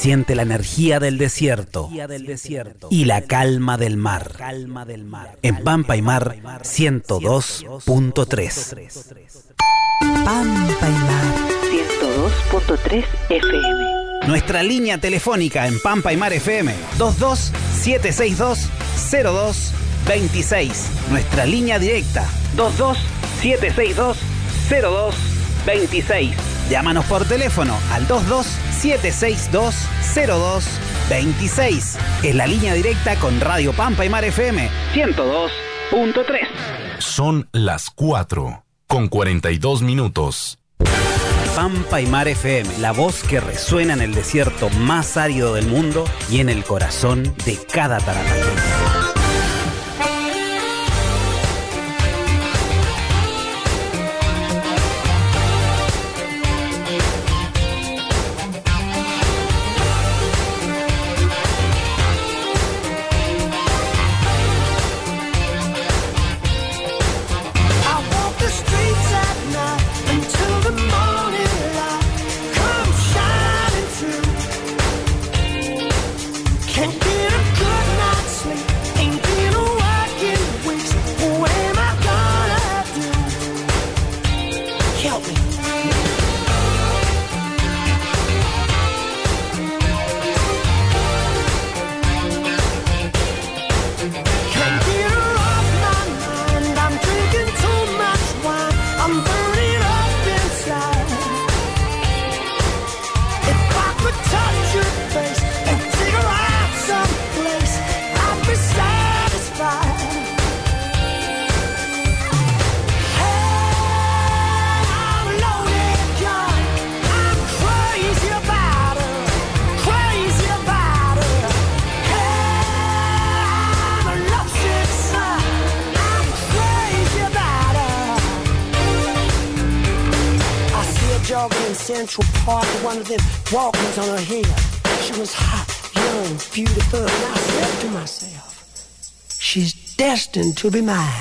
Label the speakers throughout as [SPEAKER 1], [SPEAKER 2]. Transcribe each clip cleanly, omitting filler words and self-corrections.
[SPEAKER 1] Siente la energía del desierto y la calma del mar. En Pampa y Mar 102.3.
[SPEAKER 2] Pampa y Mar 102.3 FM.
[SPEAKER 1] Nuestra línea telefónica en Pampa y Mar FM 227620226. Nuestra línea directa 227620226. Llámanos por teléfono al 227620226. Es la línea directa con Radio Pampa y Mar FM 102.3.
[SPEAKER 3] Son las 4:42.
[SPEAKER 1] Pampa y Mar FM, la voz que resuena en el desierto más árido del mundo y en el corazón de cada tarataqueño.
[SPEAKER 4] Central Park, one of them Walkmans on her head. She was hot, young, beautiful, and I said to myself, she's destined to be mine.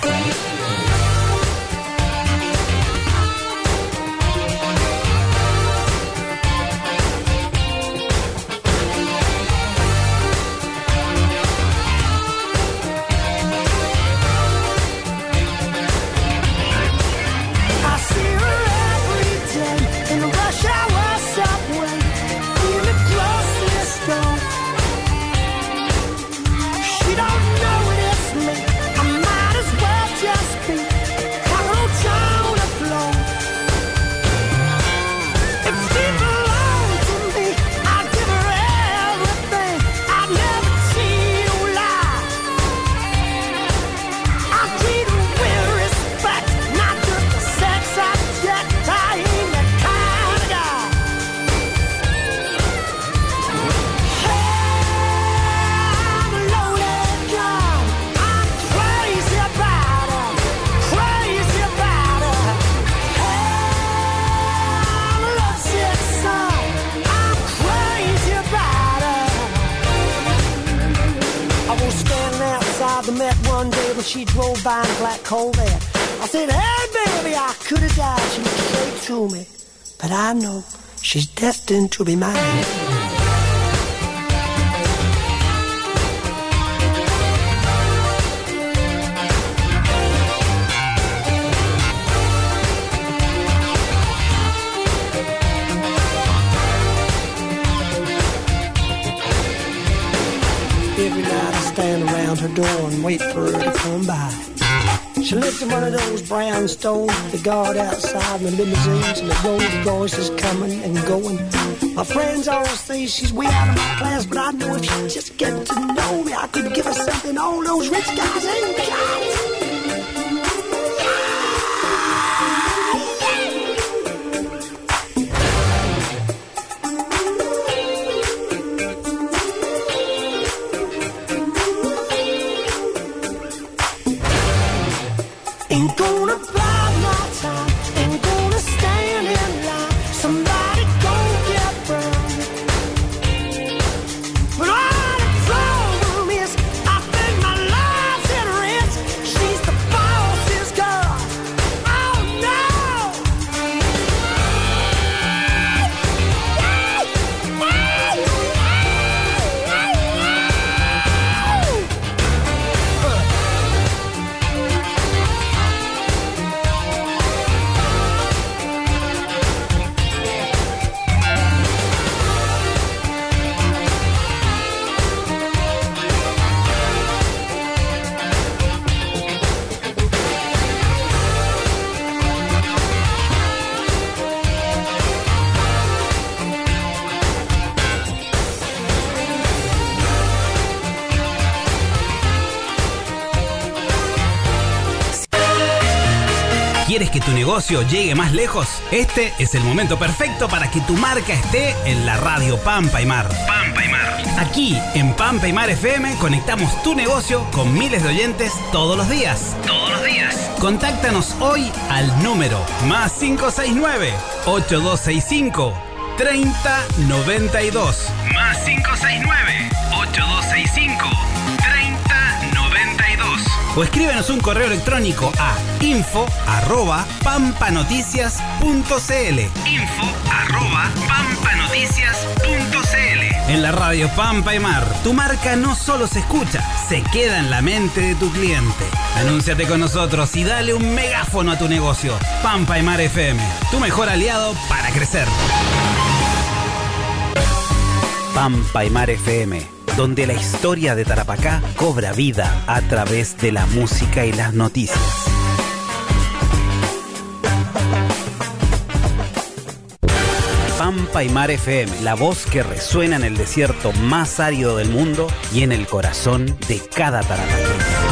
[SPEAKER 4] She drove by in black Corvette. I said, hey, baby, I could have died. She looked straight through me. But I know she's destined to be mine. Every night I stand around her door and wait for her to come by. She lives in one of those brownstones, the guard outside, and the limousines, and the Rolls Royces coming and going. My friends all say she's way out of my class, but I know if she just get to know me, I could give her something all those rich guys ain't got. Ain't gonna buy my time, ain't gonna stand in line. Somebody gon' get burned. But all the problem is, I think my life's at risk. She's
[SPEAKER 1] ¿Quieres que tu negocio llegue más lejos? Este es el momento perfecto para que tu marca esté en la radio Pampa y Mar. Pampa y Mar. Aquí, en Pampa y Mar FM, conectamos tu negocio con miles de oyentes todos los días. Todos los días. Contáctanos hoy al número +569 8265 3092. +569 8265 3092. O escríbenos un correo electrónico a info@pampanoticias.cl. info@pampanoticias.cl. En la radio Pampa y Mar, tu marca no solo se escucha, se queda en la mente de tu cliente. Anúnciate con nosotros y dale un megáfono a tu negocio. Pampa y Mar FM, tu mejor aliado para crecer. Pampa y Mar FM, donde la historia de Tarapacá cobra vida a través de la música y las noticias. Pampa y Mar FM, la voz que resuena en el desierto más árido del mundo y en el corazón de cada tarapaqueño.